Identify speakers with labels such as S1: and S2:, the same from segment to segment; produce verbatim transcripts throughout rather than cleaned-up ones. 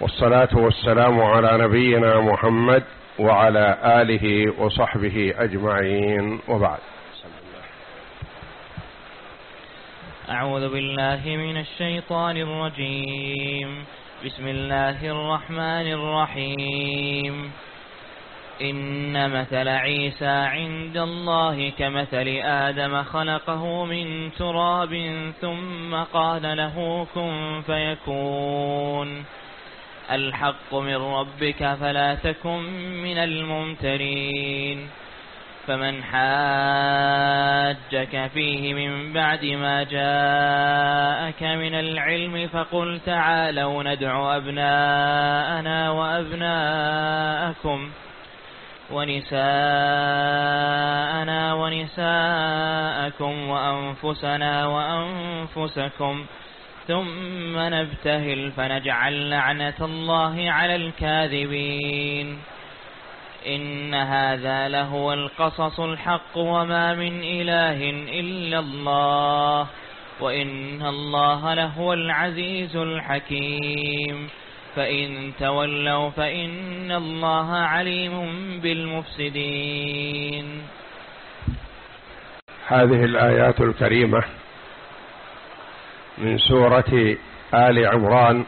S1: والصلاة والسلام على نبينا محمد وعلى آله وصحبه أجمعين، وبعد.
S2: أعوذ بالله من الشيطان الرجيم. بسم الله الرحمن الرحيم. إن مثل عيسى عند الله كمثل آدم خلقه من تراب ثم قال له كن فيكون. الحق من ربك فلا تكن من الممترين. فمن حاجك فيه من بعد ما جاءك من العلم فقل تعالوا ندع أبناءنا وأبناءكم ونساءنا ونساءكم وأنفسنا وأنفسكم ثم نبتهل فنجعل لعنة الله على الكاذبين. إن هذا لهو القصص الحق وما من إله إلا الله وإن الله لهو العزيز الحكيم. فإن تولوا فإن الله عليم بالمفسدين.
S1: هذه الآيات الكريمة من سورة آل عمران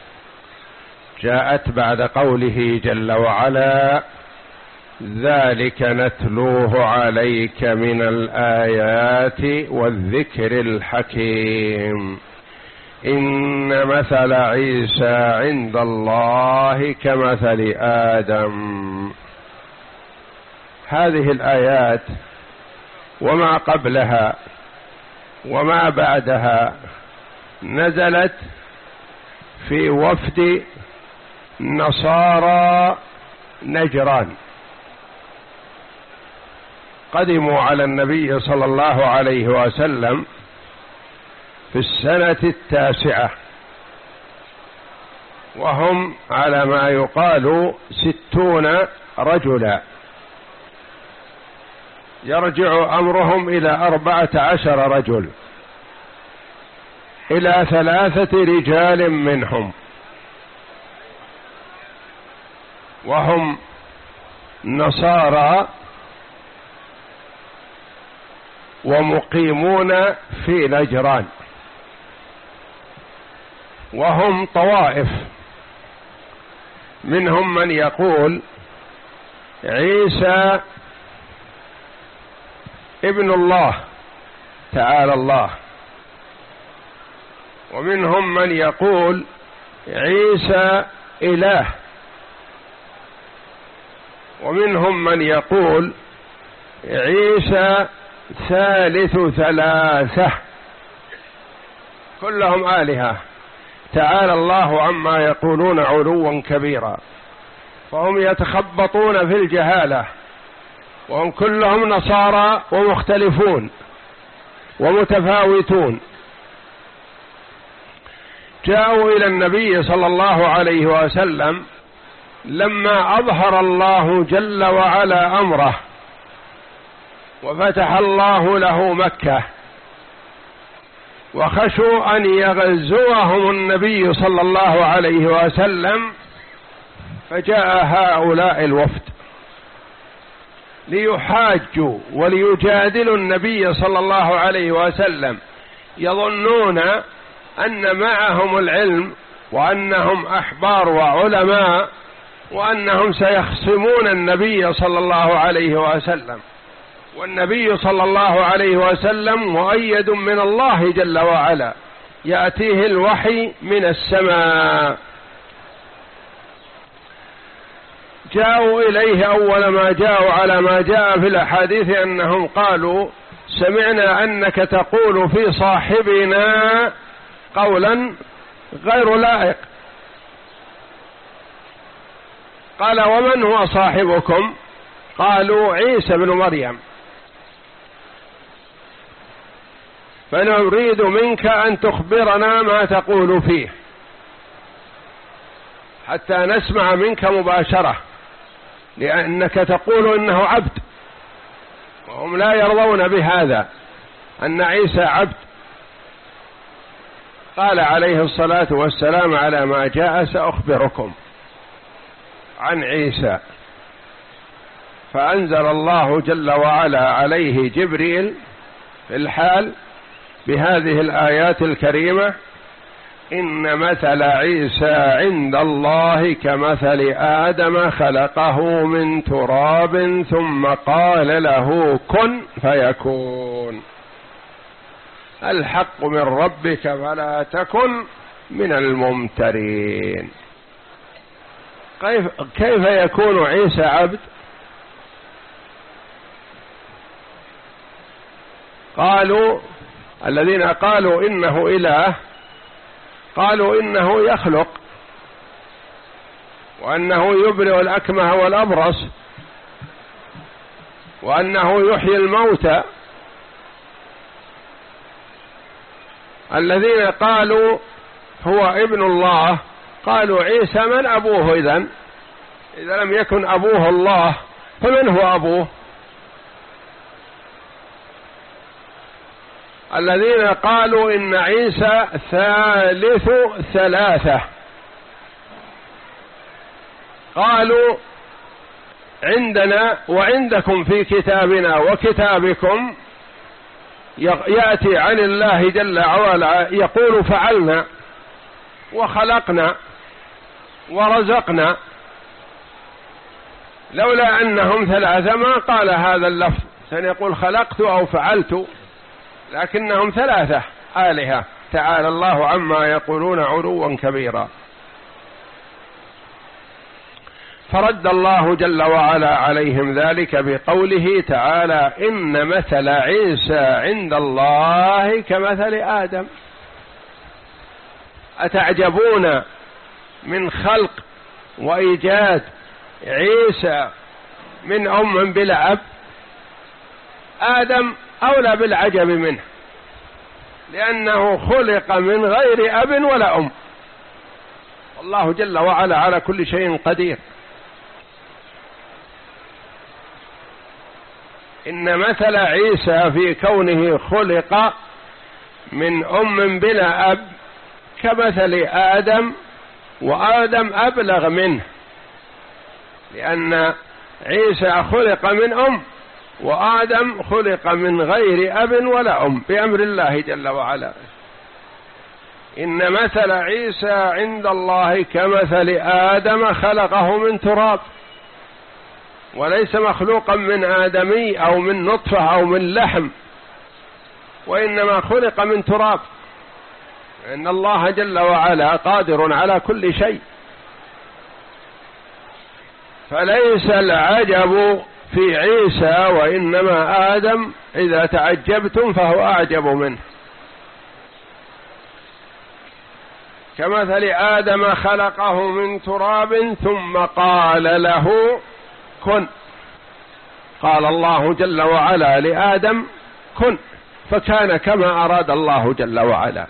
S1: جاءت بعد قوله جل وعلا: ذلك نتلوه عليك من الآيات والذكر الحكيم. إن مثل عيسى عند الله كمثل آدم. هذه الآيات وما قبلها وما بعدها نزلت في وفد نصارى نجران، قدموا على النبي صلى الله عليه وسلم في السنة التاسعة، وهم على ما يقال ستون رجلا، يرجع أمرهم إلى أربعة عشر رجل، إلى ثلاثة رجال منهم، وهم نصارى ومقيمون في نجران، وهم طوائف، منهم من يقول عيسى ابن الله تعالى الله، ومنهم من يقول عيسى إله، ومنهم من يقول عيسى ثالث ثلاثة، كلهم آلهة، تعالى الله عما يقولون علوا كبيرا. فهم يتخبطون في الجهالة، وهم كلهم نصارى ومختلفون ومتفاوتون. جاءوا إلى النبي صلى الله عليه وسلم لما أظهر الله جل وعلا أمره وفتح الله له مكة، وخشوا أن يغزوهم النبي صلى الله عليه وسلم، فجاء هؤلاء الوفد ليحاجوا وليجادلوا النبي صلى الله عليه وسلم، يظنون أن معهم العلم وأنهم أحبار وعلماء وأنهم سيخصمون النبي صلى الله عليه وسلم، والنبي صلى الله عليه وسلم مؤيد من الله جل وعلا، يأتيه الوحي من السماء. جاءوا إليه أول ما جاءوا على ما جاء في الأحاديث أنهم قالوا: سمعنا أنك تقول في صاحبنا قولا غير لائق. قال: ومن هو صاحبكم؟ قالوا: عيسى بن مريم. فنريد منك أن تخبرنا ما تقول فيه حتى نسمع منك مباشرة، لأنك تقول إنه عبد، وهم لا يرضون بهذا، أن عيسى عبد. قال عليه الصلاة والسلام على ما جاء سأخبركم عن عيسى، فأنزل الله جل وعلا عليه جبريل في الحال بهذه الآيات الكريمة: إن مثل عيسى عند الله كمثل آدم خلقه من تراب ثم قال له كن فيكون، الحق من ربك فلا تكن من الممترين. كيف كيف يكون عيسى عبد؟ قالوا الذين قالوا إنه إله قالوا إنه يخلق، وأنه يبرئ الأكمه والأبرص، وأنه يحيي الموتى. الذين قالوا هو ابن الله قالوا عيسى من أبوه إذن؟ إذا لم يكن أبوه الله فمن هو أبوه؟ الذين قالوا إن عيسى ثالث ثلاثة قالوا عندنا وعندكم في كتابنا وكتابكم يأتي عن الله جل وعلا يقول فعلنا وخلقنا ورزقنا، لولا أنهم ثلاثة ما قال هذا اللفظ، سنقول خلقت أو فعلت، لكنهم ثلاثة آلهة تعالى الله عما يقولون علوا كبيرا. فرد الله جل وعلا عليهم ذلك بقوله تعالى: إن مثل عيسى عند الله كمثل آدم. أتعجبون من خلق وإيجاد عيسى من أم بلا أب؟ آدم أولى بالعجب منه، لأنه خلق من غير أب ولا أم، والله جل وعلا على كل شيء قدير. إن مثل عيسى في كونه خلق من أم بلا أب كمثل آدم، وآدم أبلغ منه، لأن عيسى خلق من أم وآدم خلق من غير أب ولا أم بأمر الله جل وعلا. إن مثل عيسى عند الله كمثل آدم خلقه من تراب، وليس مخلوقا من آدمي أو من نطفة أو من لحم، وإنما خلق من تراب، إن الله جل وعلا قادر على كل شيء. فليس العجب في عيسى وإنما آدم، إذا تعجبتم فهو أعجب منه. كمثل آدم خلقه من تراب ثم قال له كن، قال الله جل وعلا لآدم كن، فكان كما أراد الله جل وعلا،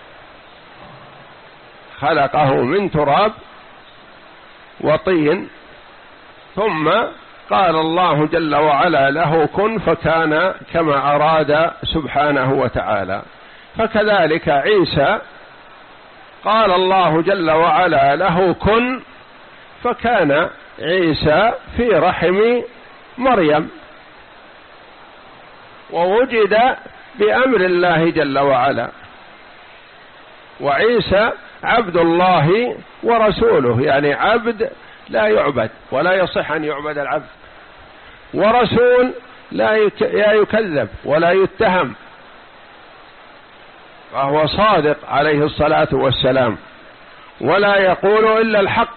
S1: خلقه من تراب وطين، ثم قال الله جل وعلا له كن، فكان كما أراد سبحانه وتعالى. فكذلك عيسى قال الله جل وعلا له كن، فكان عيسى في رحم مريم، ووجد بأمر الله جل وعلا. وعيسى عبد الله ورسوله، يعني عبد لا يعبد ولا يصح أن يعبد العبد، ورسول لا يكذب ولا يتهم، فهو صادق عليه الصلاة والسلام، ولا يقول إلا الحق.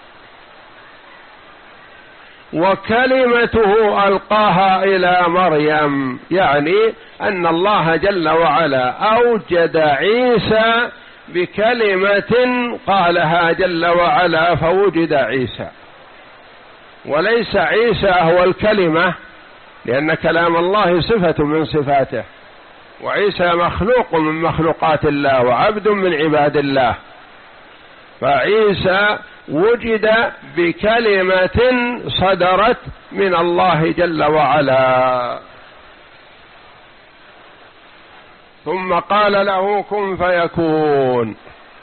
S1: وكلمته ألقاها إلى مريم، يعني أن الله جل وعلا أوجد عيسى بكلمة قالها جل وعلا فوجد عيسى، وليس عيسى هو الكلمة، لأن كلام الله صفة من صفاته، وعيسى مخلوق من مخلوقات الله وعبد من عباد الله. فعيسى وجد بكلمة صدرت من الله جل وعلا. ثم قال له كن فيكون.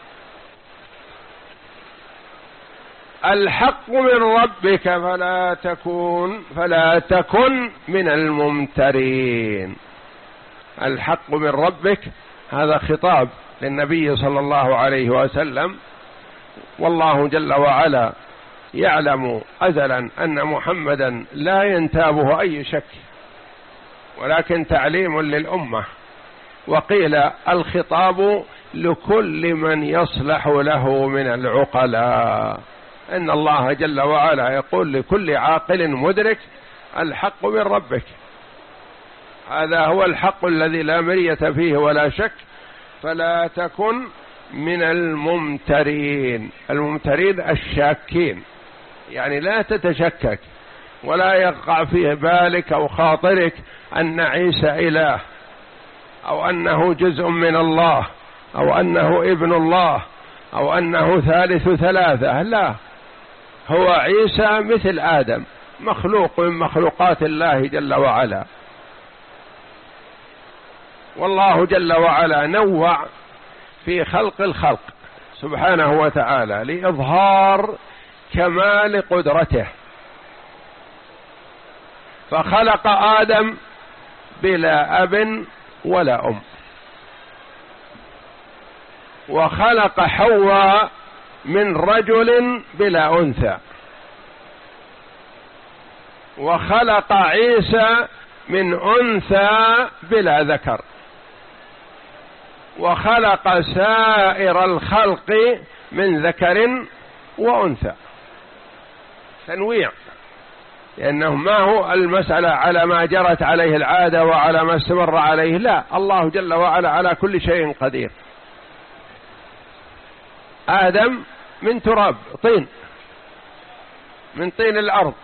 S1: الحق من ربك فلا تكون فلا تكن من الممترين. الحق من ربك هذا خطاب للنبي صلى الله عليه وسلم، والله جل وعلا يعلم أزلا أن محمدا لا ينتابه أي شك، ولكن تعليم للأمة. وقيل الخطاب لكل من يصلح له من العقلاء، إن الله جل وعلا يقول لكل عاقل مدرك الحق من ربك، هذا هو الحق الذي لا مرية فيه ولا شك. فلا تكن من الممترين. الممترين الشاكين، يعني لا تتشكك ولا يقع في بالك أو خاطرك أن عيسى إله، أو أنه جزء من الله، أو أنه ابن الله، أو أنه ثالث ثلاثة. لا، هو عيسى مثل آدم، مخلوق من مخلوقات الله جل وعلا. والله جل وعلا نوع في خلق الخلق سبحانه وتعالى لإظهار كمال قدرته، فخلق آدم بلا أب ولا أم، وخلق حواء من رجل بلا أنثى، وخلق عيسى من أنثى بلا ذكر، وخلق سائر الخلق من ذكر وأنثى. تنويع، لأنه ما هو المسألة على ما جرت عليه العادة وعلى ما استمر عليه، لا، الله جل وعلا على كل شيء قدير. آدم من تراب، طين، من طين الأرض،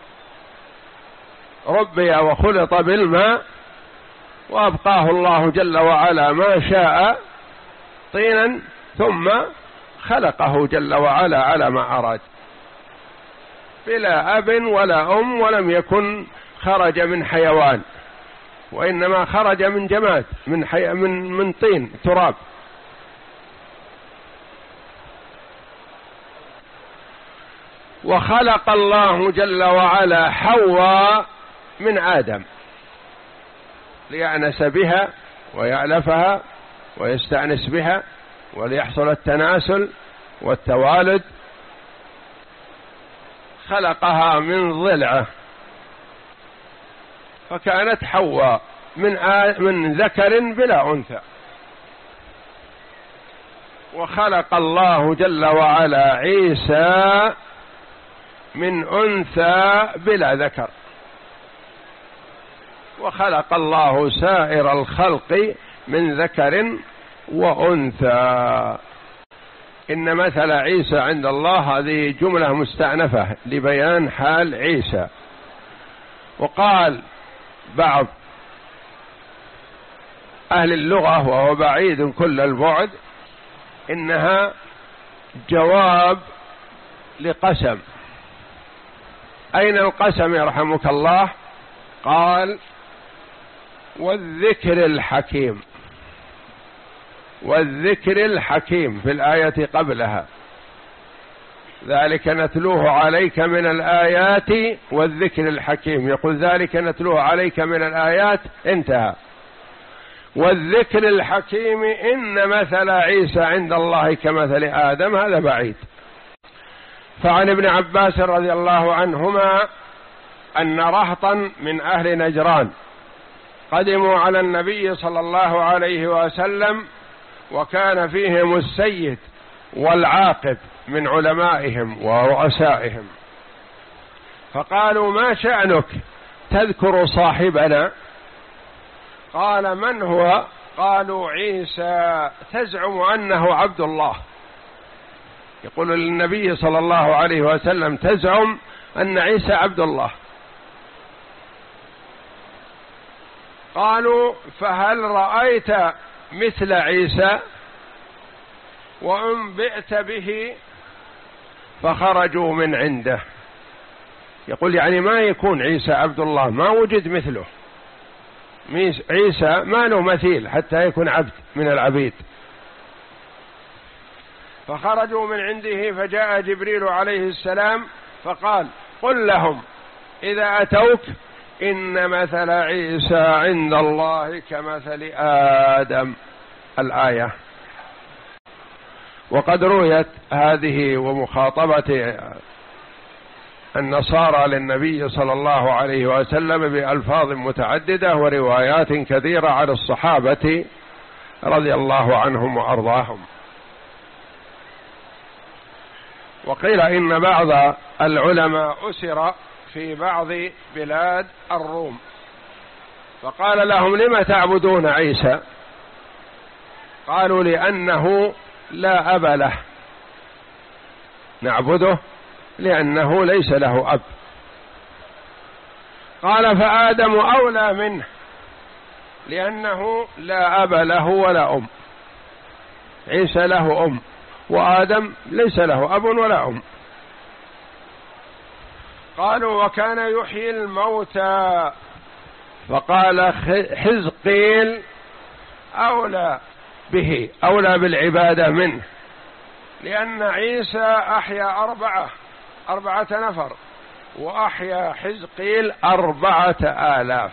S1: ربي وخلط بالماء، وأبقاه الله جل وعلا ما شاء طينا، ثم خلقه جل وعلا على ما أراد، بلا أب ولا أم، ولم يكن خرج من حيوان، وإنما خرج من جماد، من حي... من من طين تراب. وخلق الله جل وعلا حواء من آدم ليأنس بها ويألفها ويستأنس بها وليحصل التناسل والتوالد. خلقها من ضلعه، فكانت حواء من من ذكر بلا أنثى. وخلق الله جل وعلا عيسى من أنثى بلا ذكر، وخلق الله سائر الخلق من ذكر وأنثى. إن مثل عيسى عند الله، هذه جملة مستأنفة لبيان حال عيسى. وقال بعض أهل اللغة وهو بعيد كل البعد إنها جواب لقسم. أين القسم يرحمك الله؟ قال والذكر الحكيم، والذكر الحكيم في الآية قبلها، ذلك نتلوه عليك من الآيات والذكر الحكيم. يقول ذلك نتلوه عليك من الآيات، انتهى. والذكر الحكيم إن مثل عيسى عند الله كمثل آدم، هذا بعيد. فعن ابن عباس رضي الله عنهما أن رهطا من أهل نجران قدموا على النبي صلى الله عليه وسلم، وكان فيهم السيد والعاقب من علمائهم ورؤسائهم، فقالوا ما شأنك تذكر صاحبنا؟ قال من هو؟ قالوا عيسى، تزعم أنه عبد الله. يقول للنبي صلى الله عليه وسلم تزعم أن عيسى عبد الله. قالوا فهل رأيت مثل عيسى وأنبئت به؟ فخرجوا من عنده. يقول يعني ما يكون عيسى عبد الله، ما وجد مثله، عيسى ما له مثيل حتى يكون عبد من العبيد. فخرجوا من عنده فجاء جبريل عليه السلام فقال قل لهم إذا أتوك إن مثل عيسى عند الله كمثل آدم، الآية. وقد رويت هذه ومخاطبة النصارى للنبي صلى الله عليه وسلم بألفاظ متعددة وروايات كثيرة على الصحابة رضي الله عنهم وأرضاهم. وقيل إن بعض العلماء أسر في بعض بلاد الروم فقال لهم لم تعبدون عيسى؟ قالوا لأنه لا أب له، نعبده لأنه ليس له أب. قال فآدم أولى منه لأنه لا أب له ولا أم، عيسى له أم وآدم ليس له أب ولا أم. قالوا وكان يحيي الموتى، فقال حزقيل أولى به، أولى بالعبادة منه، لأن عيسى أحيا أربعة أربعة نفر وأحيا حزقيل أربعة آلاف.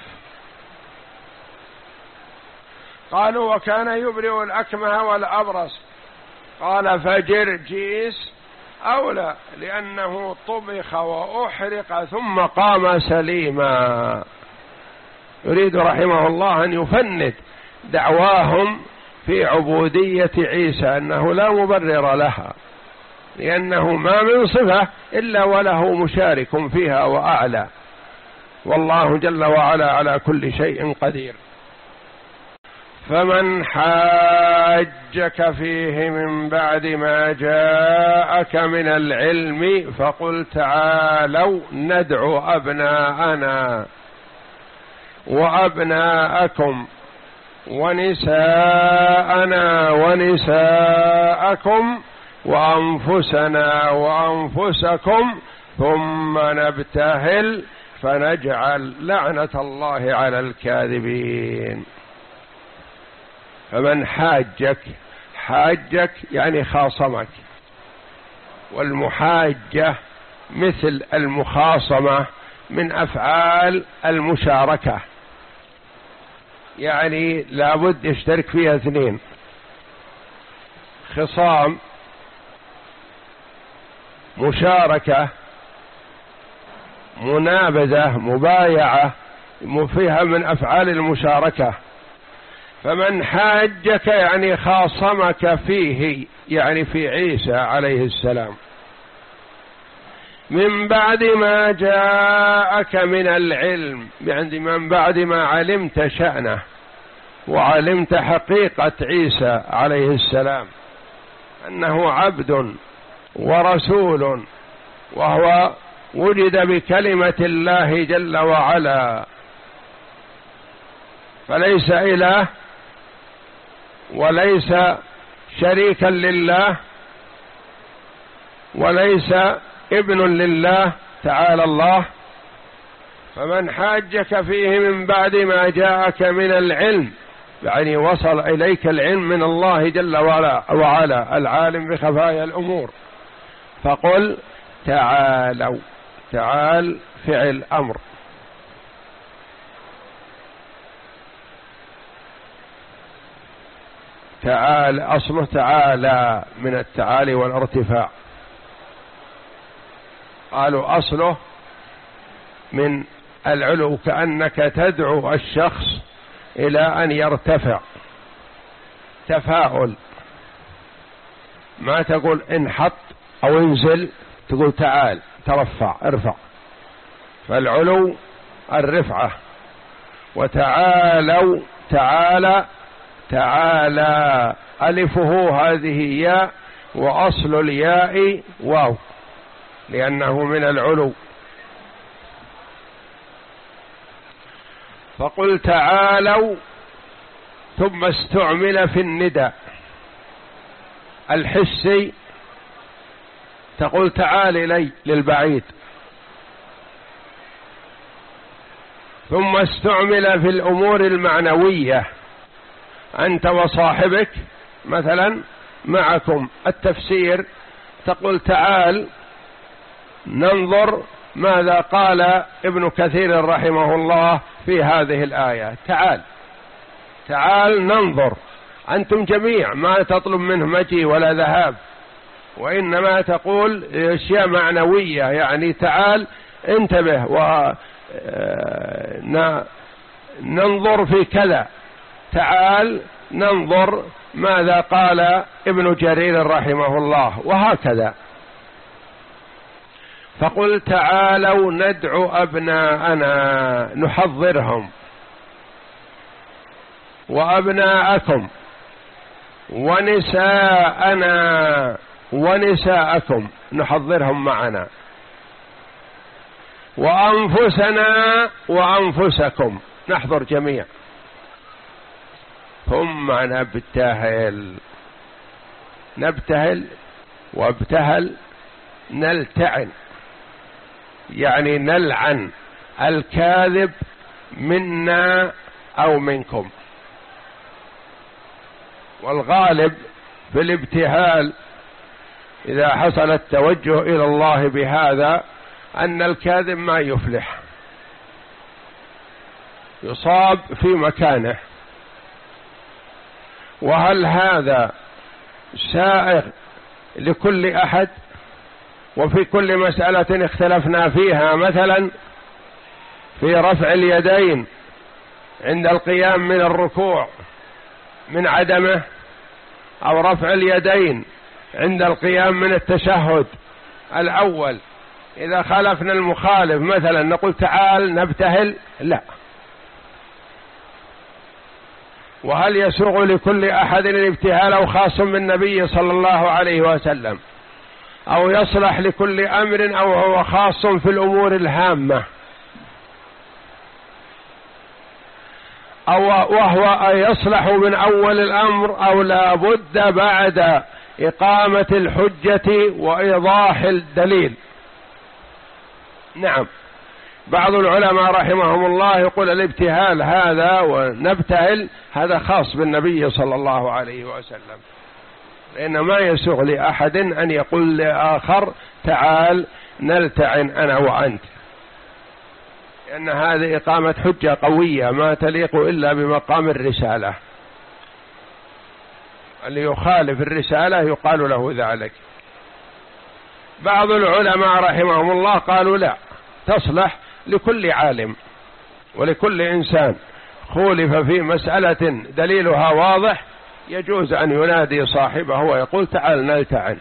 S1: قالوا وكان يبرئ الأكمه والأبرص، قال فجرجيس أولى لأنه طبخ وأحرق ثم قام سليما. يريد رحمه الله أن يفند دعواهم في عبودية عيسى أنه لا مبرر لها، لأنه ما من صفة إلا وله مشارك فيها وأعلى، والله جل وعلا على كل شيء قدير. فمن حاجك فيه من بعد ما جاءك من العلم فقل تعالوا ندعو أبناءنا وأبناءكم ونساءنا ونساءكم وأنفسنا وأنفسكم ثم نبتهل فنجعل لعنة الله على الكاذبين. فمن حاجك، حاجك يعني خاصمك، والمحاجة مثل المخاصمة من أفعال المشاركة، يعني لابد يشترك فيها اثنين، خصام، مشاركة، منابذة، مبايعة، فيها من أفعال المشاركة. فمن حاجك يعني خاصمك فيه، يعني في عيسى عليه السلام، من بعد ما جاءك من العلم، يعني من بعد ما علمت شأنه وعلمت حقيقة عيسى عليه السلام أنه عبد ورسول، وهو وجد بكلمة الله جل وعلا، فليس إله وليس شريكا لله وليس ابن لله تعالى الله. فمن حاجك فيه من بعد ما جاءك من العلم، يعني وصل إليك العلم من الله جل وعلا العالم بخفايا الأمور، فقل تعالوا. تعال فعل أمر، تعال أصله تعالى من التعالي والارتفاع، قالوا أصله من العلو، كأنك تدعو الشخص إلى أن يرتفع، تفاؤل، ما تقول انحط أو انزل، تقول تعال ترفع ارفع، فالعلو الرفعة. وتعالوا، تعالى تعالى ألفه هذه ياء، وأصل الياء واو لأنه من العلو. فقل تعالوا ثم استعمل في النداء الحسي، تقول تعال إلي للبعيد، ثم استعمل في الأمور المعنوية، أنت وصاحبك مثلا معكم التفسير، تقول تعال ننظر ماذا قال ابن كثير رحمه الله في هذه الآية، تعال تعال ننظر. أنتم جميع ما تطلب منه مجيء ولا ذهاب، وإنما تقول أشياء معنوية، يعني تعال انتبه وننظر في كذا، تعال ننظر ماذا قال ابن جرير رحمه الله، وهكذا. فقل تعالوا ندعو أبناءنا نحضرهم، وأبناءكم، ونساءنا ونساءكم نحضرهم معنا، وأنفسنا وأنفسكم نحضر جميع، ثم نبتهل. نبتهل وابتهل نلتعن، يعني نلعن الكاذب منا أو منكم. والغالب في الابتهال إذا حصل التوجه إلى الله بهذا أن الكاذب ما يفلح، يصاب في مكانه. وهل هذا سائغ لكل أحد؟ وفي كل مسألة اختلفنا فيها، مثلا في رفع اليدين عند القيام من الركوع من عدمه، أو رفع اليدين عند القيام من التشهد الأول، إذا خالفنا المخالف مثلا نقول تعال نبتهل؟ لا. وهل يسوغ لكل أحد الابتهال أو خاص بالنبي صلى الله عليه وسلم، أو يصلح لكل أمر، أو هو خاص في الأمور الهامة، أو وهو يصلح من أول الأمر، أو لا بد بعد إقامة الحجة وإيضاح الدليل؟ نعم، بعض العلماء رحمهم الله يقول الابتهال هذا ونبتهل هذا خاص بالنبي صلى الله عليه وسلم، لأن ما يسوغ لأحد أن يقول لآخر تعال نلتعن أنا وأنت، لأن هذه إقامة حجة قوية ما تليق إلا بمقام الرسالة. اللي يخالف الرسالة يقال له ذلك. بعض العلماء رحمهم الله قالوا لا، تصلح لكل عالم ولكل إنسان خولف في مسألة دليلها واضح، يجوز أن ينادي صاحبه ويقول تعال نلتعن.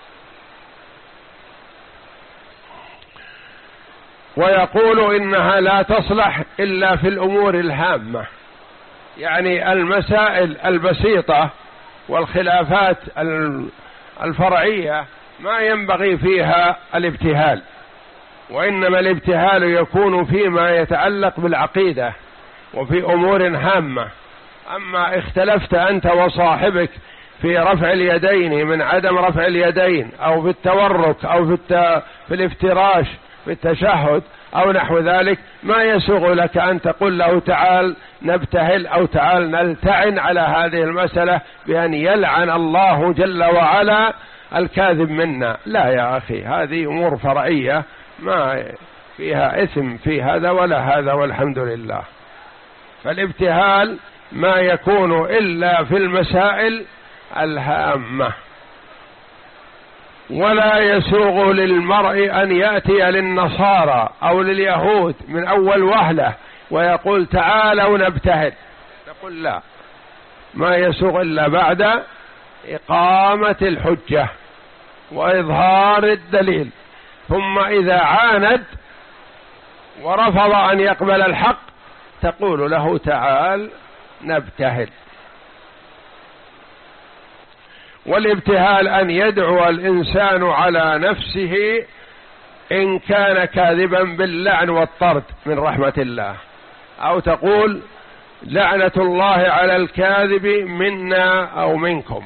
S1: ويقول إنها لا تصلح إلا في الأمور الهامة، يعني المسائل البسيطة والخلافات الفرعية ما ينبغي فيها الابتهال، وإنما الابتهال يكون فيما يتعلق بالعقيدة وفي أمور هامة. أما اختلفت أنت وصاحبك في رفع اليدين من عدم رفع اليدين، أو في التورك، أو في, الت... في الافتراش في التشهد أو نحو ذلك، ما يسوغ لك أن تقول له تعال نبتهل أو تعال نلتعن على هذه المسألة بأن يلعن الله جل وعلا الكاذب منا. لا يا أخي، هذه أمور فرعية ما فيها إثم في هذا ولا هذا، والحمد لله. فالابتهال ما يكون إلا في المسائل الهامة. ولا يسوغ للمرء أن يأتي للنصارى أو لليهود من أول وهلة ويقول تعالوا نبتهل، نقول لا، ما يسوغ إلا بعد إقامة الحجة وإظهار الدليل. ثم إذا عاند ورفض أن يقبل الحق تقول له تعال نبتهل. والابتهال أن يدعو الإنسان على نفسه إن كان كاذبا باللعن والطرد من رحمة الله، أو تقول لعنة الله على الكاذب منا أو منكم.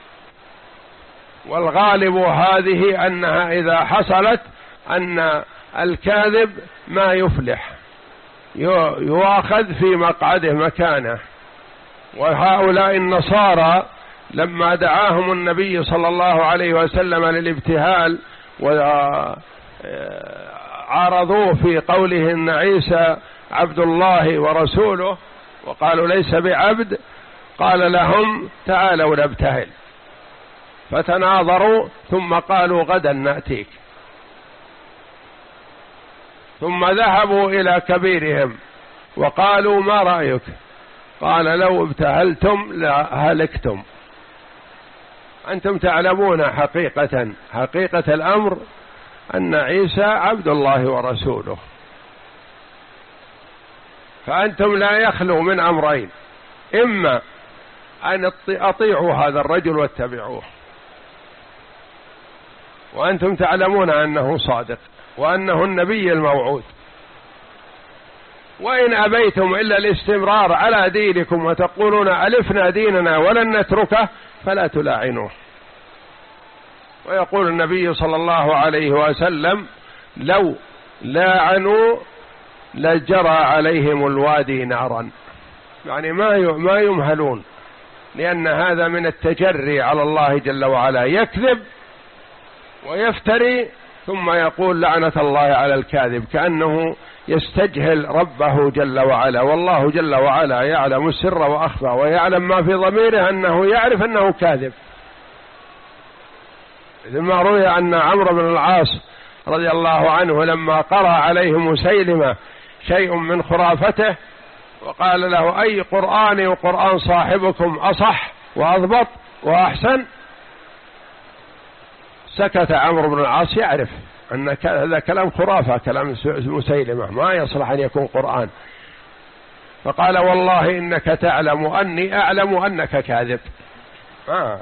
S1: والغالب هذه أنها إذا حصلت أن الكاذب ما يفلح، يؤخذ في مقعده مكانه. وهؤلاء النصارى لما دعاهم النبي صلى الله عليه وسلم للابتهال وعارضوه في قوله إن عيسى عبد الله ورسوله وقالوا ليس بعبد، قال لهم تعالوا نبتهل، فتناظروا ثم قالوا غدا نأتيك. ثم ذهبوا إلى كبيرهم وقالوا ما رأيك؟ قال لو ابتهلتم لهلكتم. أنتم تعلمون حقيقة حقيقة الأمر أن عيسى عبد الله ورسوله، فأنتم لا يخلو من أمرين: إما أن أطيعوا هذا الرجل واتبعوه وأنتم تعلمون أنه صادق وأنه النبي الموعود، وإن أبيتم إلا الاستمرار على دينكم وتقولون ألفنا ديننا ولن نتركه فلا تلاعنوه. ويقول النبي صلى الله عليه وسلم لو لاعنوا لجرى عليهم الوادي نارا، يعني ما ما يمهلون، لأن هذا من التجري على الله جل وعلا، يكذب ويفتري ثم يقول لعنة الله على الكاذب، كأنه يستجهل ربه جل وعلا، والله جل وعلا يعلم السر وأخفى ويعلم ما في ضميره أنه يعرف أنه كاذب. لما روي أن عمرو بن العاص رضي الله عنه لما قرأ عليه مسيلمة شيء من خرافته وقال له أي قرآن وقرآن صاحبكم أصح وأضبط وأحسن، سكت عمرو بن العاص يعرف أن هذا كلام خرافة، كلام مسيلمة ما يصلح أن يكون قرآن، فقال والله إنك تعلم أني أعلم أنك كاذب. آه.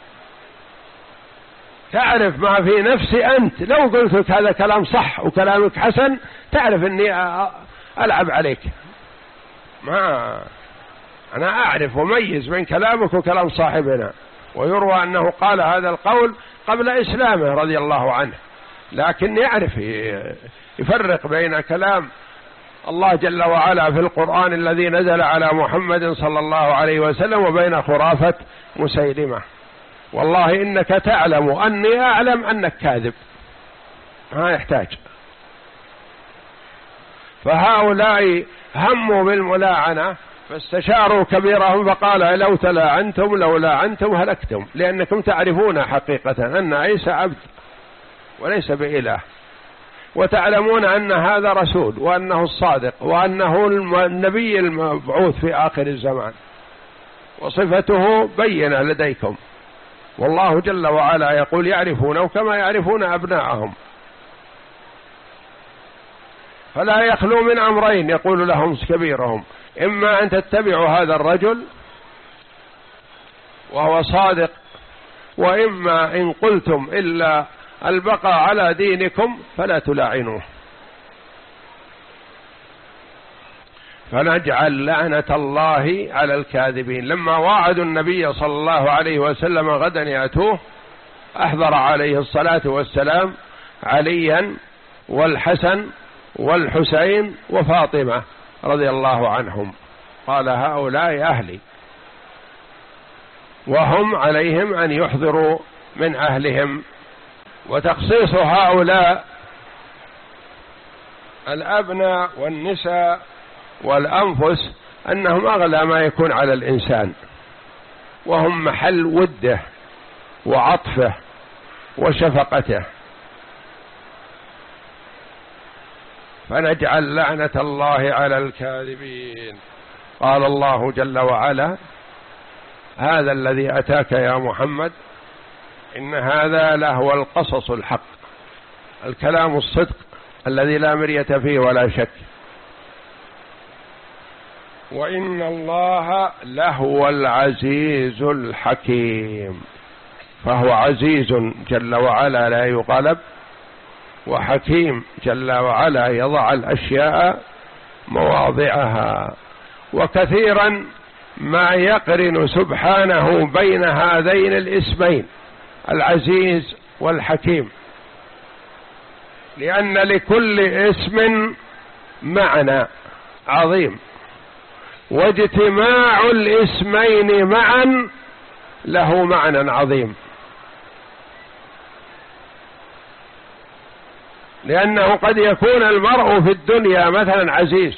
S1: تعرف ما في نفسي أنت، لو قلت لك هذا كلام صح وكلامك حسن تعرف أني ألعب عليك، ما أنا أعرف وميز بين كلامك وكلام صاحبنا. ويروى أنه قال هذا القول قبل إسلامه رضي الله عنه، لكن يعرف يفرق بين كلام الله جل وعلا في القرآن الذي نزل على محمد صلى الله عليه وسلم وبين خرافة مسيلمة. والله إنك تعلم أني أعلم أنك كاذب، ما يحتاج. فهؤلاء هموا بالملاعنة فاستشاروا كبيرهم فقال لو تلاعنتم لو لاعنتم هلكتم، لأنكم تعرفون حقيقة أن عيسى عبد وليس بإله، وتعلمون أن هذا رسول وأنه الصادق وأنه النبي المبعوث في آخر الزمان، وصفته بينة لديكم، والله جل وعلا يقول يعرفونه كما يعرفون أبناءهم. فلا يخلو من أمرين يقول لهم كبيرهم: إما أن تتبعوا هذا الرجل وهو صادق، وإما إن قلتم إلا البقاء على دينكم فلا تلاعنوه. فنجعل لعنة الله على الكاذبين. لما وعدوا النبي صلى الله عليه وسلم غدا يأتوه أحضر عليه الصلاة والسلام عليا والحسن والحسين وفاطمة رضي الله عنهم، قال هؤلاء أهلي، وهم عليهم أن يحضروا من أهلهم. وتخصيص هؤلاء الأبناء والنساء والأنفس أنهم أغلى ما يكون على الإنسان، وهم محل وده وعطفه وشفقته. فنجعل لعنة الله على الكاذبين. قال الله جل وعلا: هذا الذي أتاك يا محمد إن هذا لهو القصص الحق، الكلام الصدق الذي لا مرية فيه ولا شك، وإن الله لهو العزيز الحكيم. فهو عزيز جل وعلا لا يغلب، وحكيم جل وعلا يضع الأشياء مواضعها. وكثيرا ما يقرن سبحانه بين هذين الاسمين العزيز والحكيم، لأن لكل اسم معنى، عظيم، واجتماع الاسمين معا له معنى عظيم، لأنه قد يكون المرء في الدنيا مثلا عزيز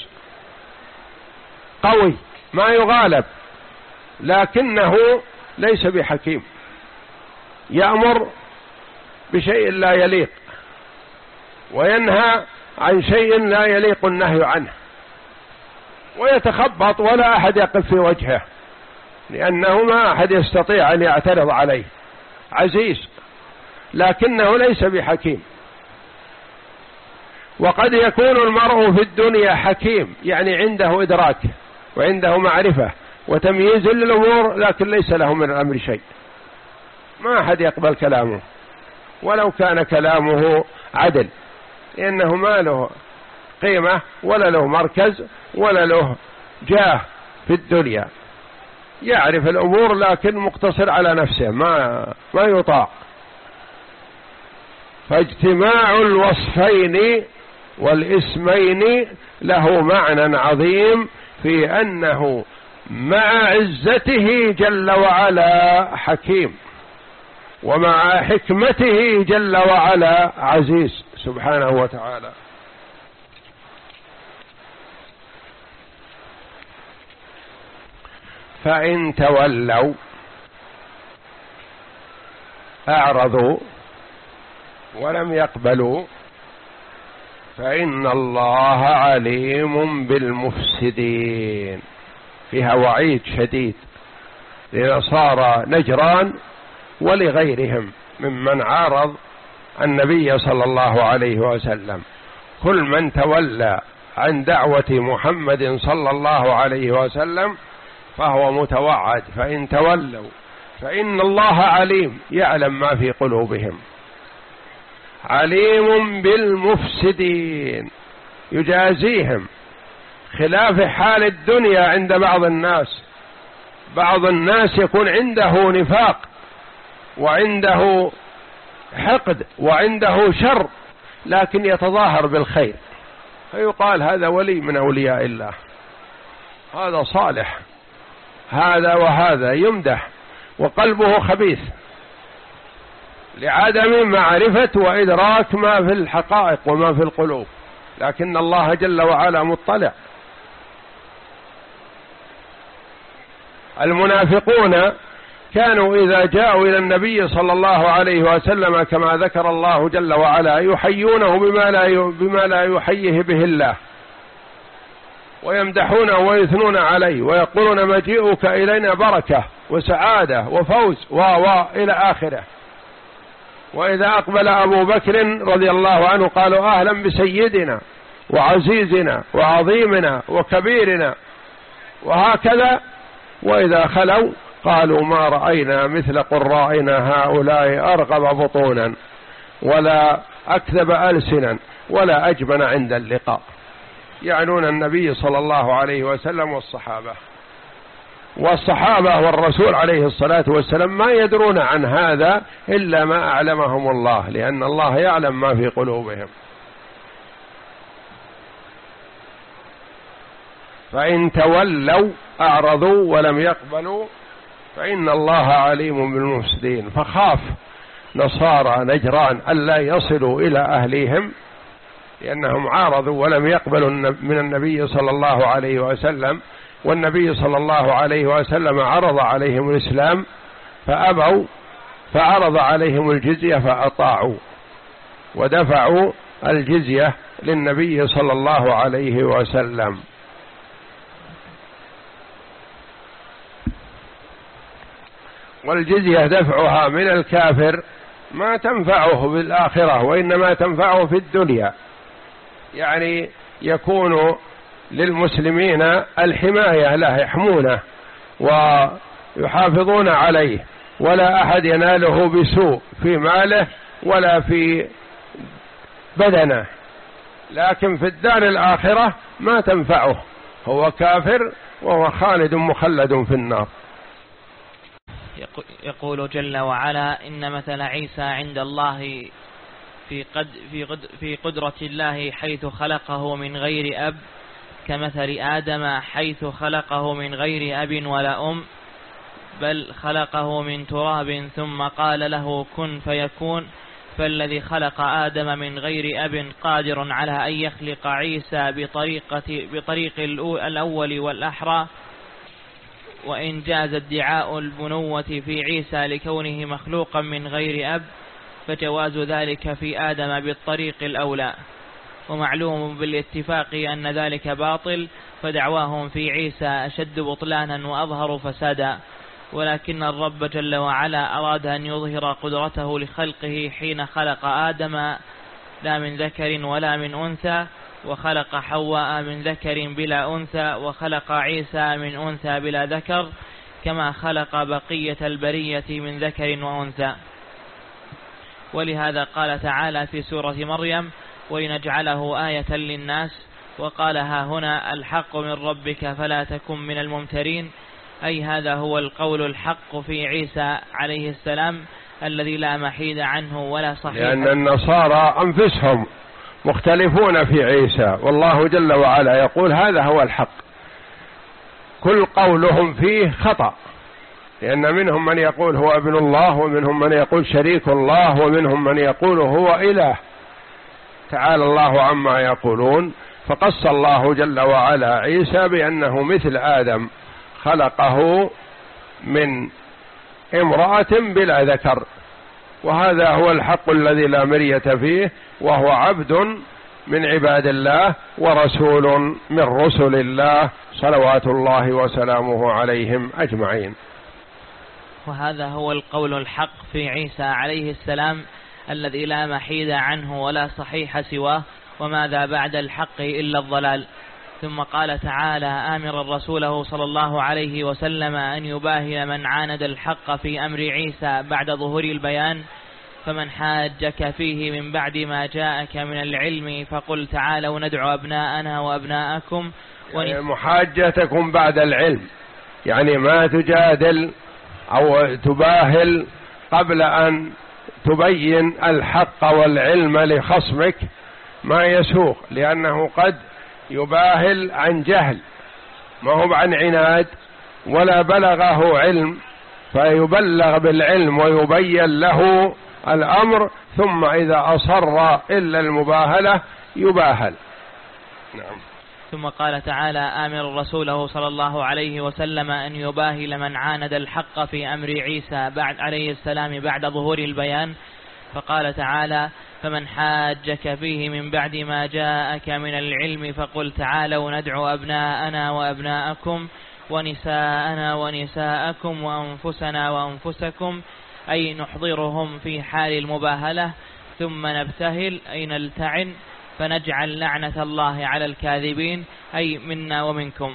S1: قوي ما يغالب، لكنه ليس بحكيم، يأمر بشيء لا يليق وينهى عن شيء لا يليق النهي عنه، ويتخبط ولا أحد يقف في وجهه، لأنه ما أحد يستطيع أن يعترض عليه، عزيز لكنه ليس بحكيم. وقد يكون المرء في الدنيا حكيم، يعني عنده إدراك وعنده معرفة وتمييز للأمور، لكن ليس له من الأمر شيء، ما أحد يقبل كلامه ولو كان كلامه عدل، لأنه ما له قيمة ولا له مركز ولا له جاه في الدنيا، يعرف الأمور لكن مقتصر على نفسه، ما ما يطاع. فاجتماع الوصفين والاسمين له معنى عظيم في أنه مع عزته جل وعلا حكيم، ومع حكمته جل وعلا عزيز سبحانه وتعالى. فإن تولوا أعرضوا ولم يقبلوا فإن الله عليم بالمفسدين. فيها وعيد شديد لنصارى نجران ولغيرهم ممن عارض النبي صلى الله عليه وسلم. كل من تولى عن دعوة محمد صلى الله عليه وسلم فهو متوعد. فإن تولوا فإن الله عليم، يعلم ما في قلوبهم، عليم بالمفسدين، يجازيهم، خلاف حال الدنيا عند بعض الناس. بعض الناس يكون عنده نفاق وعنده حقد وعنده شر، لكن يتظاهر بالخير، فيقال هذا ولي من أولياء الله، هذا صالح، هذا وهذا يمدح، وقلبه خبيث لعدم معرفة وإدراك ما في الحقائق وما في القلوب، لكن الله جل وعلا مطلع. المنافقون كانوا إذا جاءوا إلى النبي صلى الله عليه وسلم كما ذكر الله جل وعلا يحيونه بما لا بما لا يحييه به الله، ويمدحونه ويثنون عليه ويقولون مجيئك إلينا بركة وسعادة وفوز و و إلى آخره. وإذا أقبل أبو بكر رضي الله عنه قالوا أهلا بسيدنا وعزيزنا وعظيمنا وكبيرنا، وهكذا. وإذا خلوا قالوا ما رأينا مثل قرائنا هؤلاء أرغب بطونا ولا أكذب ألسنا ولا أجبن عند اللقاء، يعنون النبي صلى الله عليه وسلم والصحابة. والصحابة والرسول عليه الصلاة والسلام ما يدرون عن هذا إلا ما أعلمهم الله، لأن الله يعلم ما في قلوبهم. فإن تولوا أعرضوا ولم يقبلوا فإن الله عليم بالمفسدين. فخاف نصارى نجران ألا يصلوا إلى أهليهم، لأنهم عارضوا ولم يقبلوا من النبي صلى الله عليه وسلم، والنبي صلى الله عليه وسلم عرض عليهم الإسلام فأبوا، فعرض عليهم الجزية فأطاعوا ودفعوا الجزية للنبي صلى الله عليه وسلم. والجزية دفعها من الكافر ما تنفعه بالآخرة، وإنما تنفعه في الدنيا، يعني يكون للمسلمين الحماية له، يحمونه ويحافظون عليه، ولا أحد يناله بسوء في ماله ولا في بدنه. لكن في الدار الآخرة ما تنفعه، هو كافر وهو خالد مخلد في النار.
S2: يقول جل وعلا إن مثل عيسى عند الله في قد في قد في قدرة الله حيث خلقه من غير أب كمثل آدم حيث خلقه من غير أب ولا أم، بل خلقه من تراب ثم قال له كن فيكون. فالذي خلق آدم من غير أب قادر على أن يخلق عيسى بطريقة بطريق الأول والأحرى. وإن جاز ادعاء البنوة في عيسى لكونه مخلوقا من غير أب، فجواز ذلك في آدم بالطريق الأولى. ومعلوم بالاتفاق أن ذلك باطل، فدعواهم في عيسى أشد بطلانا وأظهر فسادا. ولكن الرب جل وعلا أراد أن يظهر قدرته لخلقه حين خلق آدم لا من ذكر ولا من أنثى، وخلق حواء من ذكر بلا أنثى، وخلق عيسى من أنثى بلا ذكر، كما خلق بقية البرية من ذكر وأنثى. ولهذا قال تعالى في سورة مريم ولنجعله آية للناس، وقال ها هنا الحق من ربك فلا تكن من الممترين، أي هذا هو القول الحق في عيسى عليه السلام الذي لا محيد عنه ولا صحيح.
S1: لأن النصارى أنفسهم مختلفون في عيسى، والله جل وعلا يقول هذا هو الحق، كل قولهم فيه خطأ، لأن منهم من يقول هو ابن الله، ومنهم من يقول شريك الله، ومنهم من يقول هو إله، تعالى الله عما يقولون. فقص الله جل وعلا عيسى بأنه مثل آدم خلقه من امرأة بلا ذكر، وهذا هو الحق الذي لا مرية فيه، وهو عبد من عباد الله ورسول من رسل الله صلوات الله وسلامه عليهم أجمعين.
S2: وهذا هو القول الحق في عيسى عليه السلام الذي لا محيد عنه ولا صحيح سواه، وماذا بعد الحق إلا الضلال. ثم قال تعالى آمرا رسوله صلى الله عليه وسلم أن يباهل من عاند الحق في أمر عيسى بعد ظهور البيان، فمن حاجك فيه من بعد ما جاءك من العلم فقل تعالوا ندعو أبناءنا وأبناءكم.
S1: يعني محاجتكم بعد العلم، يعني ما تجادل أو تباهل قبل أن تبين الحق والعلم لخصمك ما يسوق، لأنه قد يباهل عن جهل ما هو عن عناد ولا بلغه علم، فيبلغ بالعلم ويبين له الأمر، ثم إذا أصر إلا المباهلة يباهل. نعم.
S2: ثم قال تعالى آمر رسوله صلى الله عليه وسلم أن يباهل من عاند الحق في أمر عيسى بعد عليه السلام بعد ظهور البيان، فقال تعالى فمن حاجك فيه من بعد ما جاءك من العلم فقل تعالوا ندعو أبناءنا وأبناءكم ونساءنا ونساءكم وأنفسنا وأنفسكم، أي نحضرهم في حال المباهلة، ثم نبتهل أي نلتعن، فنجعل لعنة الله على الكاذبين، أي منا ومنكم.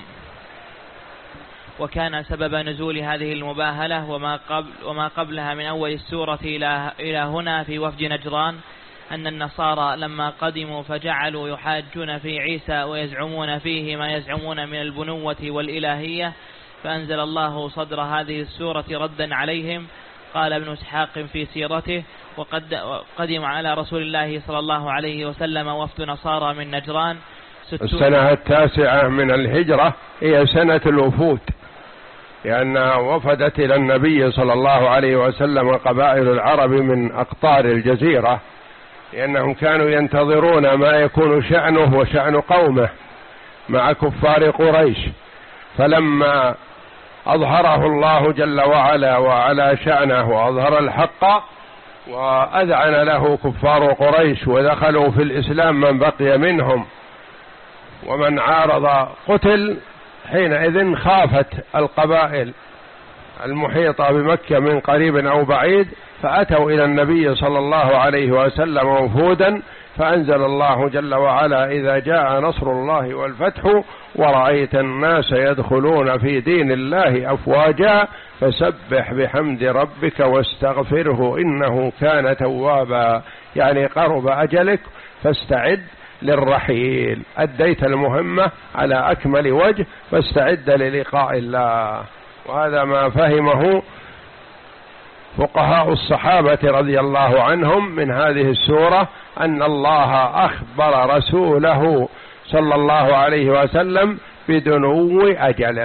S2: وكان سبب نزول هذه المباهلة وما قبل وما قبلها من أول السورة إلى هنا في وفد نجران أن النصارى لما قدموا فجعلوا يحاجون في عيسى ويزعمون فيه ما يزعمون من البنوة والإلهية، فأنزل الله صدر هذه السورة ردا عليهم. قال ابن إسحاق في سيرته وقد قدم على رسول الله صلى الله عليه وسلم وفد نصارى من نجران
S1: السنة التاسعة من الهجرة، هي سنة الوفود، لأنها وفدت إلى النبي صلى الله عليه وسلم قبائل العرب من أقطار الجزيرة، لأنهم كانوا ينتظرون ما يكون شأنه وشأن قومه مع كفار قريش، فلما أظهره الله جل وعلا وعلى شأنه وأظهر الحق وأذعن له كفار قريش ودخلوا في الإسلام من بقي منهم، ومن عارض قتل، حينئذ خافت القبائل المحيطة بمكة من قريب أو بعيد، فأتوا إلى النبي صلى الله عليه وسلم وفودا، فأنزل الله جل وعلا إذا جاء نصر الله والفتح ورأيت الناس يدخلون في دين الله أفواجا فسبح بحمد ربك واستغفره إنه كان توابا، يعني قرب أجلك فاستعد للرحيل، أديت المهمة على أكمل وجه فاستعد للقاء الله. وهذا ما فهمه فقهاء الصحابة رضي الله عنهم من هذه السورة، أن الله أخبر رسوله صلى الله عليه وسلم بدنو أجله.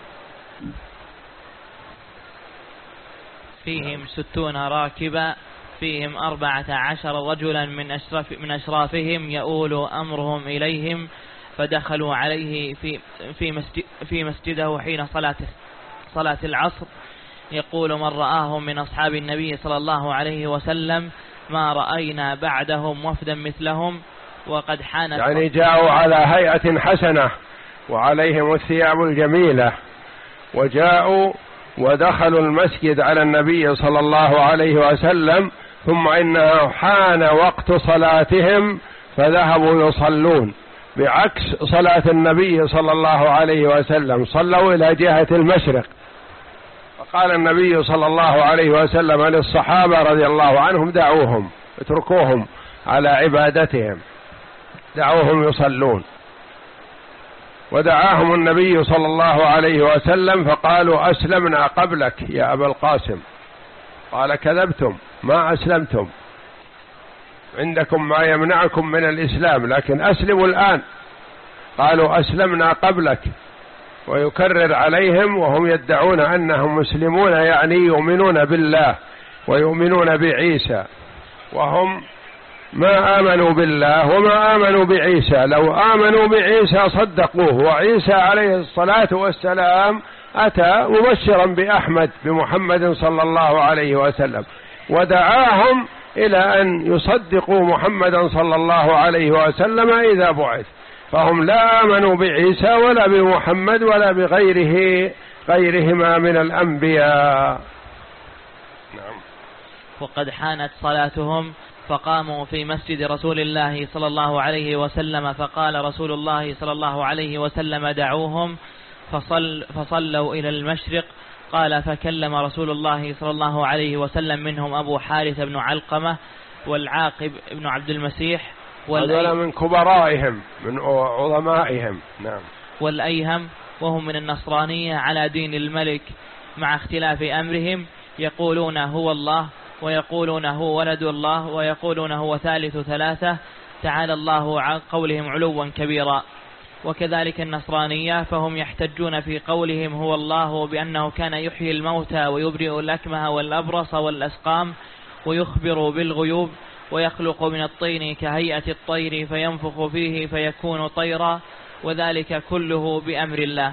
S2: فيهم ستون راكبا فيهم أربعة عشر رجلا من أشرف من أشرافهم يؤول أمرهم إليهم، فدخلوا عليه في في مسجد في مسجده حين صلاة صلاة العصر، يقول من رآهم من أصحاب النبي صلى الله عليه وسلم ما رأينا بعدهم وفدا مثلهم، وقد حانت
S1: يعني جاءوا على هيئة حسنة وعليهم الثياب الجميلة، وجاءوا ودخلوا المسجد على النبي صلى الله عليه وسلم، ثم إنه حان وقت صلاتهم فذهبوا يصلون بعكس صلاة النبي صلى الله عليه وسلم، صلوا إلى جهة المشرق. فقال النبي صلى الله عليه وسلم للصحابة رضي الله عنهم دعوهم، اتركوهم على عبادتهم، دعوهم يصلون. ودعاهم النبي صلى الله عليه وسلم فقالوا أسلمنا قبلك يا أبا القاسم. قال كذبتم، ما أسلمتم، عندكم ما يمنعكم من الإسلام، لكن أسلموا الآن. قالوا أسلمنا قبلك، ويكرر عليهم وهم يدعون أنهم مسلمون، يعني يؤمنون بالله ويؤمنون بعيسى، وهم ما آمنوا بالله وما آمنوا بعيسى. لو آمنوا بعيسى صدقوه، وعيسى عليه الصلاة والسلام أتى مبشرا بأحمد بمحمد صلى الله عليه وسلم، ودعاهم إلى أن يصدقوا محمدا صلى الله عليه وسلم إذا بعث، فهم لا آمنوا بعيسى ولا بمحمد ولا بغيره غيرهما من الأنبياء.
S2: نعم. وقد حانت صلاتهم فقاموا في مسجد رسول الله صلى الله عليه وسلم، فقال رسول الله صلى الله عليه وسلم دعوهم، فصل فصلوا إلى المشرق. قال فكلم رسول الله صلى الله عليه وسلم منهم أبو حارث بن علقمة والعاقب بن عبد المسيح
S1: هذول من كبرائهم من عظمائهم. نعم.
S2: والأيهم وهم من النصرانية على دين الملك مع اختلاف أمرهم، يقولون هو الله ويقولون هو ولد الله ويقولون هو ثالث ثلاثة، تعالى الله عن قولهم علوا كبيرا. وكذلك النصرانية فهم يحتجون في قولهم هو الله بأنه كان يحيي الموتى ويبرئ الأكمه والأبرص والأسقام ويخبر بالغيوب ويخلق من الطين كهيئة الطير فينفخ فيه فيكون طيرا، وذلك كله بأمر الله،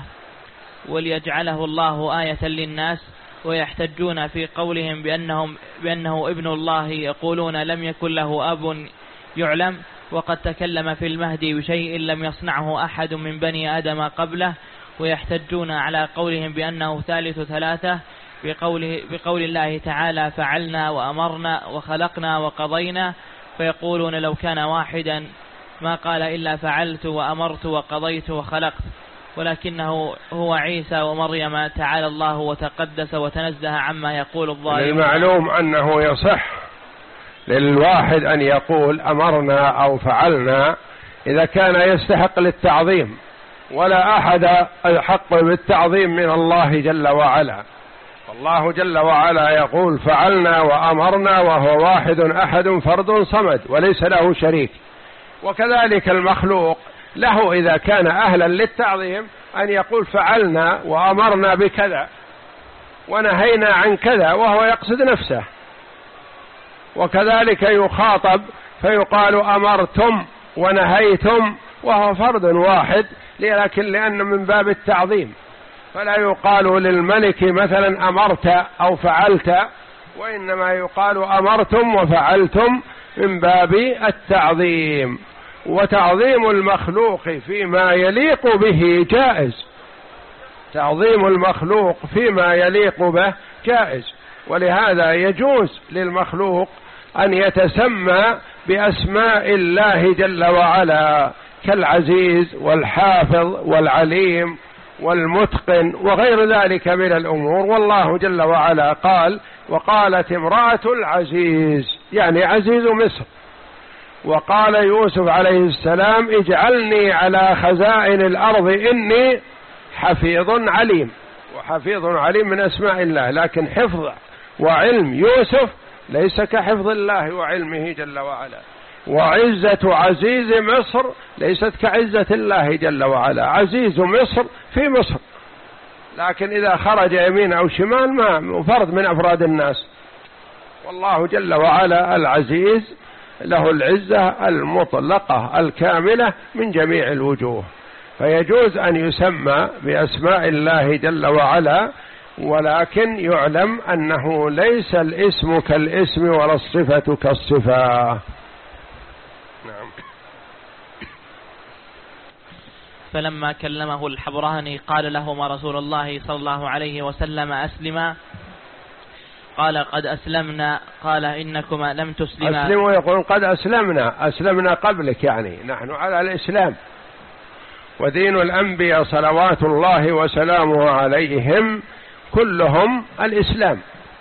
S2: وليجعله الله آية للناس. ويحتجون في قولهم بأنهم بأنه ابن الله، يقولون لم يكن له أب يعلم، وقد تكلم في المهدي بشيء لم يصنعه أحد من بني آدم قبله. ويحتجون على قولهم بأنه ثالث ثلاثة بقوله بقول الله تعالى فعلنا وأمرنا وخلقنا وقضينا، فيقولون لو كان واحدا ما قال إلا فعلت وأمرت وقضيت وخلقت، ولكنه هو عيسى ومريم تعالى الله وتقدس وتنزه عما يقول الظالمون.
S1: المعلوم أنه يصح للواحد أن يقول أمرنا أو فعلنا إذا كان يستحق للتعظيم، ولا أحد أحق بالتعظيم من الله جل وعلا. الله جل وعلا يقول فعلنا وأمرنا، وهو واحد أحد فرد صمد وليس له شريك. وكذلك المخلوق له إذا كان أهلا للتعظيم أن يقول فعلنا وأمرنا بكذا ونهينا عن كذا وهو يقصد نفسه. وكذلك يخاطب فيقال أمرتم ونهيتم وهو فرد واحد، لكن لأن من باب التعظيم، فلا يقال للملك مثلا أمرت أو فعلت، وإنما يقال أمرتم وفعلتم من باب التعظيم. وتعظيم المخلوق فيما يليق به جائز، تعظيم المخلوق فيما يليق به جائز، ولهذا يجوز للمخلوق أن يتسمى بأسماء الله جل وعلا كالعزيز والحافظ والعليم والمتقن وغير ذلك من الأمور. والله جل وعلا قال وقالت امرأة العزيز، يعني عزيز مصر. وقال يوسف عليه السلام اجعلني على خزائن الأرض إني حفيظ عليم، وحفيظ عليم من أسماء الله، لكن حفظ وعلم يوسف ليس كحفظ الله وعلمه جل وعلا. وعزة عزيز مصر ليست كعزة الله جل وعلا. عزيز مصر في مصر، لكن إذا خرج يمين أو شمال ما فرد من أفراد الناس. والله جل وعلا العزيز له العزة المطلقة الكاملة من جميع الوجوه، فيجوز أن يسمى بأسماء الله جل وعلا، ولكن يعلم أنه ليس الاسم كالاسم ولا الصفة كالصفة. نعم.
S2: فلما كلمه الحبراني قال لهما رسول الله صلى الله عليه وسلم أسلما، قال قد أسلمنا. قال إنكما لم تسلما.
S1: أسلموا يقولون قد أسلمنا، أسلمنا قبلك، يعني نحن على الإسلام. ودين الأنبياء صلوات الله وسلامه عليهم كلهم الإسلام،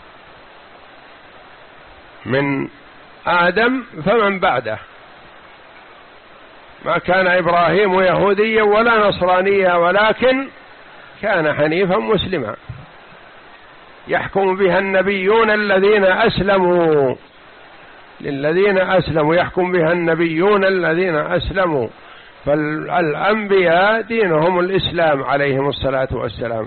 S1: من آدم فمن بعده. ما كان إبراهيم يهوديا ولا نصرانيا، ولكن كان حنيفا مسلما. يحكم بها النبيون الذين أسلموا، للذين أسلموا يحكم بها النبيون الذين أسلموا. فالأنبياء دينهم الإسلام عليهم الصلاة والسلام.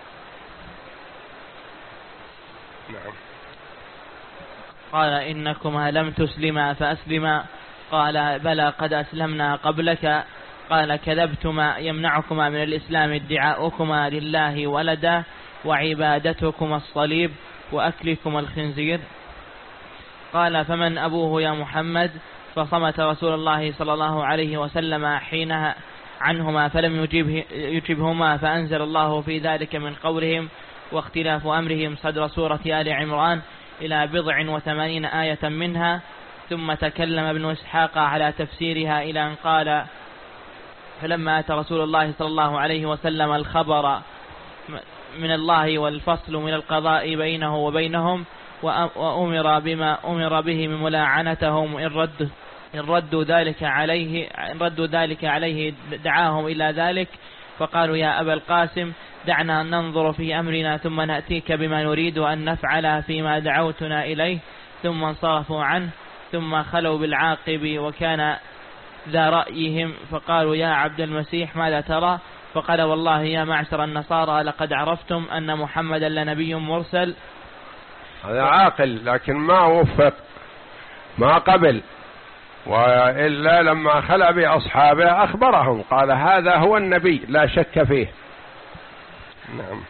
S1: نعم.
S2: قال إنكما لم تسلما فأسلما. قال بلى قد أسلمنا قبلك. قال كذبتما، يمنعكما من الإسلام ادعاؤكما لله ولدا وعبادتكما الصليب وأكلكما الخنزير. قال فمن أبوه يا محمد؟ فصمت رسول الله صلى الله عليه وسلم حينها عنهما فلم يجيبه يجيبهما، فأنزل الله في ذلك من قولهم واختلاف أمرهم صدر سورة آل عمران إلى بضع وثمانين آية منها. ثم تكلم ابن إسحاق على تفسيرها إلى أن قال فلما أتى رسول الله صلى الله عليه وسلم الخبر من الله والفصل من القضاء بينه وبينهم وأمر بما أمر به من ملاعنتهم إن ردوا إن ردوا ذلك عليه إن ردوا ذلك عليه دعاهم إلى ذلك، فقالوا يا أبا القاسم دعنا ننظر في أمرنا ثم نأتيك بما نريد أن نفعل فيما دعوتنا إليه. ثم انصرفوا عنه، ثم خلوا بالعاقب وكان ذا رأيهم، فقالوا يا عبد المسيح ماذا ترى؟ فقال والله يا معشر النصارى لقد عرفتم أن محمدا لنبي مرسل.
S1: هذا عاقل لكن ما وفق، ما قبل، وإلا لما خلى بأصحابه أخبرهم قال هذا هو النبي لا شك فيه. نعم.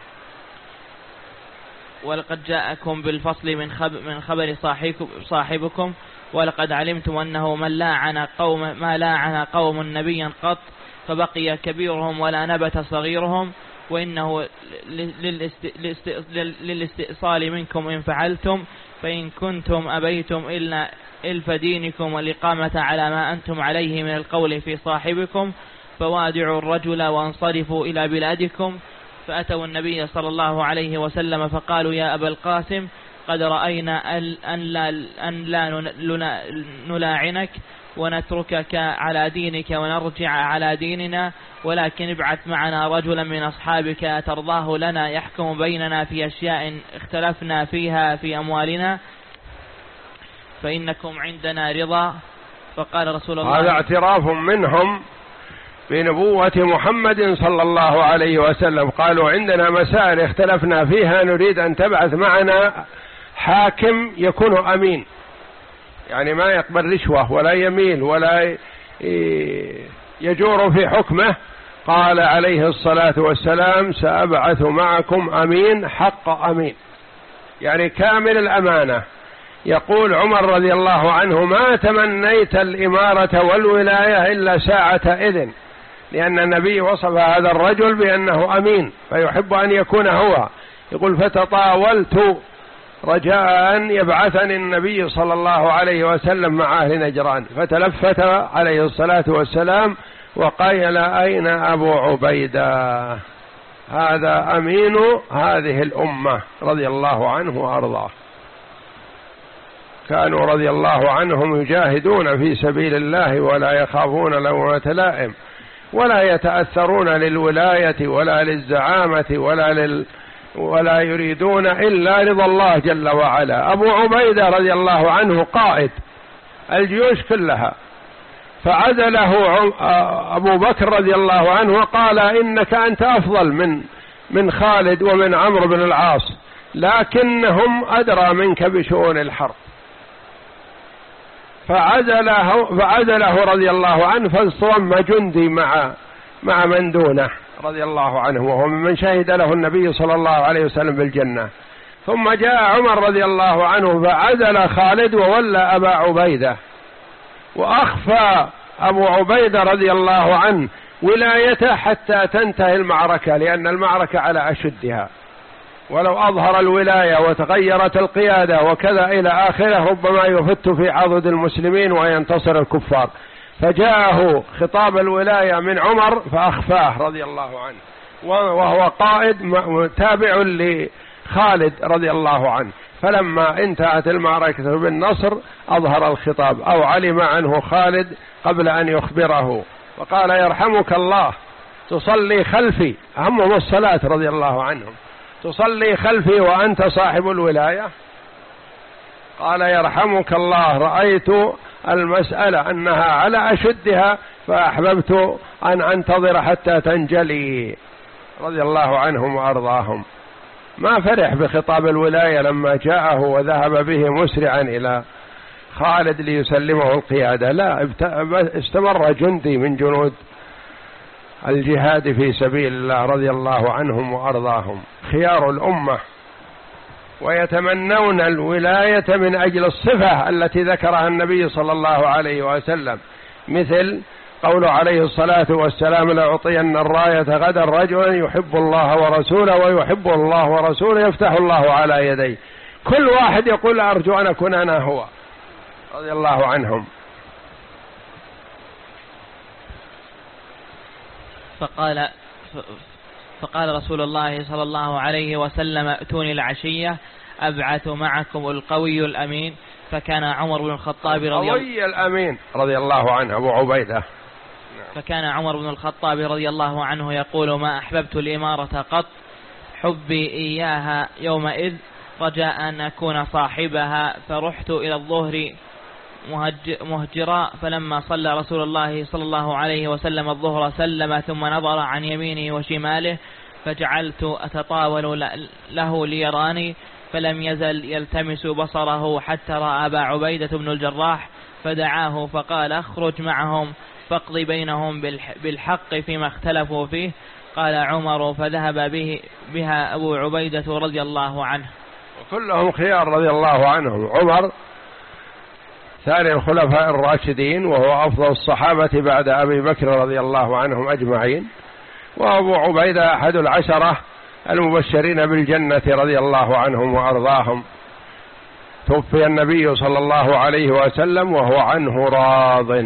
S2: ولقد جاءكم بالفصل من خبر, من خبر صاحبكم ولقد علمتم أنه من لاعن قوم ما لاعن قوم نبيا قط فبقي كبيرهم ولا نبت صغيرهم، وإنه للاستئصال منكم إن فعلتم، فإن كنتم أبيتم إلا إلف دينكم والإقامة على ما أنتم عليه من القول في صاحبكم فوادعوا الرجل وانصرفوا إلى بلادكم. فأتوا النبي صلى الله عليه وسلم فقالوا يا أبا القاسم قد رأينا أن لا, أن لا نلاعنك ونتركك على دينك ونرجع على ديننا، ولكن ابعث معنا رجلا من أصحابك ترضاه لنا يحكم بيننا في أشياء اختلفنا فيها في أموالنا فإنكم عندنا رضا. فقال رسول الله
S1: هذا اعتراف منهم بنبوة محمد صلى الله عليه وسلم. قالوا عندنا مسائل اختلفنا فيها نريد أن تبعث معنا حاكم يكون أمين، يعني ما يقبل رشوة ولا يميل ولا يجور في حكمه. قال عليه الصلاة والسلام سأبعث معكم أمين حق أمين، يعني كامل الأمانة. يقول عمر رضي الله عنه ما تمنيت الإمارة والولاية إلا ساعة إذن، لأن النبي وصف هذا الرجل بأنه أمين فيحب أن يكون هو. يقول فتطاولت رجاء أن يبعثني النبي صلى الله عليه وسلم مع أهل نجران، فتلفت عليه الصلاة والسلام وقال أين أبو عبيدة؟ هذا أمين هذه الأمة رضي الله عنه وأرضاه. كانوا رضي الله عنهم يجاهدون في سبيل الله ولا يخافون لومة لائم ولا يتأثرون للولاية ولا للزعامة ولا لل ولا يريدون إلا رضا الله جل وعلا. أبو عبيدة رضي الله عنه قائد الجيوش كلها. فعزله أبو بكر رضي الله عنه وقال إنك أنت أفضل من من خالد ومن عمرو بن العاص، لكنهم أدرى منك بشؤون الحرب. فعزله, فعزله رضي الله عنه، فاصطم جندي مع مع من دونه رضي الله عنه، وهو من شهد له النبي صلى الله عليه وسلم بالجنة. ثم جاء عمر رضي الله عنه فعزل خالد وولى أبا عبيدة، وأخفى أبو عبيدة رضي الله عنه ولايته حتى تنتهي المعركة، لأن المعركة على أشدها، ولو أظهر الولاية وتغيرت القيادة وكذا إلى آخره ربما يفت في عضد المسلمين وينتصر الكفار. فجاءه خطاب الولاية من عمر فأخفاه رضي الله عنه، وهو قائد تابع لخالد رضي الله عنه. فلما انتهت المعركة بالنصر أظهر الخطاب، أو علم عنه خالد قبل أن يخبره، وقال يرحمك الله تصلي خلفي، أهمهم الصلاة رضي الله عنهم، تصلي خلفي وأنت صاحب الولاية؟ قال يرحمك الله رأيت المسألة أنها على أشدها فأحببت أن أنتظر حتى تنجلي رضي الله عنهم وأرضاهم. ما فرح بخطاب الولاية لما جاءه وذهب به مسرعا إلى خالد ليسلمه القيادة، لا، استمر جندي من جنود الجهاد في سبيل الله رضي الله عنهم وأرضاهم، خيار الأمة، ويتمنون الولاية من أجل الصفة التي ذكرها النبي صلى الله عليه وسلم، مثل قوله عليه الصلاة والسلام لأعطين الراية غدا رجلا يحب الله ورسوله ويحب الله ورسوله يفتح الله على يديه. كل واحد يقول أرجو أن أكون أنا هو رضي الله عنهم.
S2: فقال فقال رسول الله صلى الله عليه وسلم ائتوني العشية أبعث معكم القوي الأمين. فكان عمر بن الخطاب رضي الله
S1: القوي الأمين رضي الله عنه أبو عبيدة.
S2: فكان عمر بن الخطاب رضي الله عنه يقول ما أحببت الإمارة قط، حبي إياها يومئذ رجاء أن أكون صاحبها. فرحت إلى الظهر مهجرا، فلما صلى رسول الله صلى الله عليه وسلم الظهر سلم ثم نظر عن يمينه وشماله، فجعلت أتطاول له ليراني، فلم يزل يلتمس بصره حتى رأى أبا عبيدة بن الجراح فدعاه فقال اخرج معهم فاقضي بينهم بالحق فيما اختلفوا فيه. قال عمر فذهب به بها أبو عبيدة رضي الله عنه.
S1: كلهم خيار رضي الله عنهم. عمر ثاني الخلفاء الراشدين وهو أفضل الصحابة بعد أبي بكر رضي الله عنهم أجمعين، وأبو عبيدة أحد العشرة المبشرين بالجنة رضي الله عنهم وأرضاهم. توفي النبي صلى الله عليه وسلم وهو عنه راض.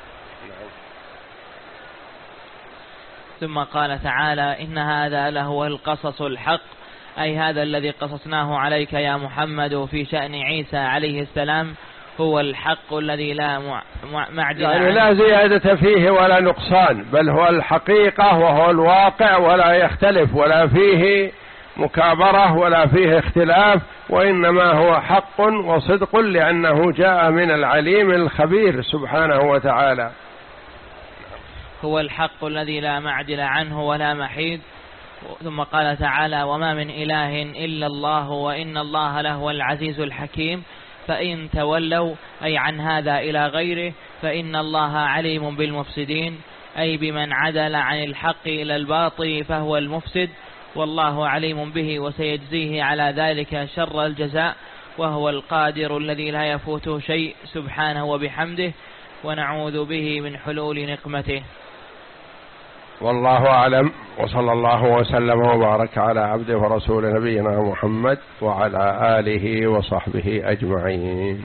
S2: ثم قال تعالى إن هذا لهو القصص الحق، أي هذا الذي قصصناه عليك يا محمد في شأن عيسى عليه السلام هو الحق الذي لا معدل
S1: يعني لا زيادة فيه ولا نقصان، بل هو الحقيقة وهو الواقع ولا يختلف ولا فيه مكابرة ولا فيه اختلاف، وإنما هو حق وصدق لأنه جاء من العليم الخبير سبحانه وتعالى.
S2: هو الحق الذي لا معدل عنه ولا محيد. ثم قال تعالى وما من إله إلا الله وإن الله لهو العزيز الحكيم. فإن تولوا أي عن هذا إلى غيره فإن الله عليم بالمفسدين، أي بمن عدل عن الحق إلى الباطل فهو المفسد، والله عليم به وسيجزيه على ذلك شر الجزاء، وهو القادر الذي لا يفوته شيء سبحانه وبحمده، ونعوذ به من حلول نقمته.
S1: والله أعلم، وصلى الله وسلم وبارك على عبده ورسوله نبينا محمد وعلى آله وصحبه أجمعين.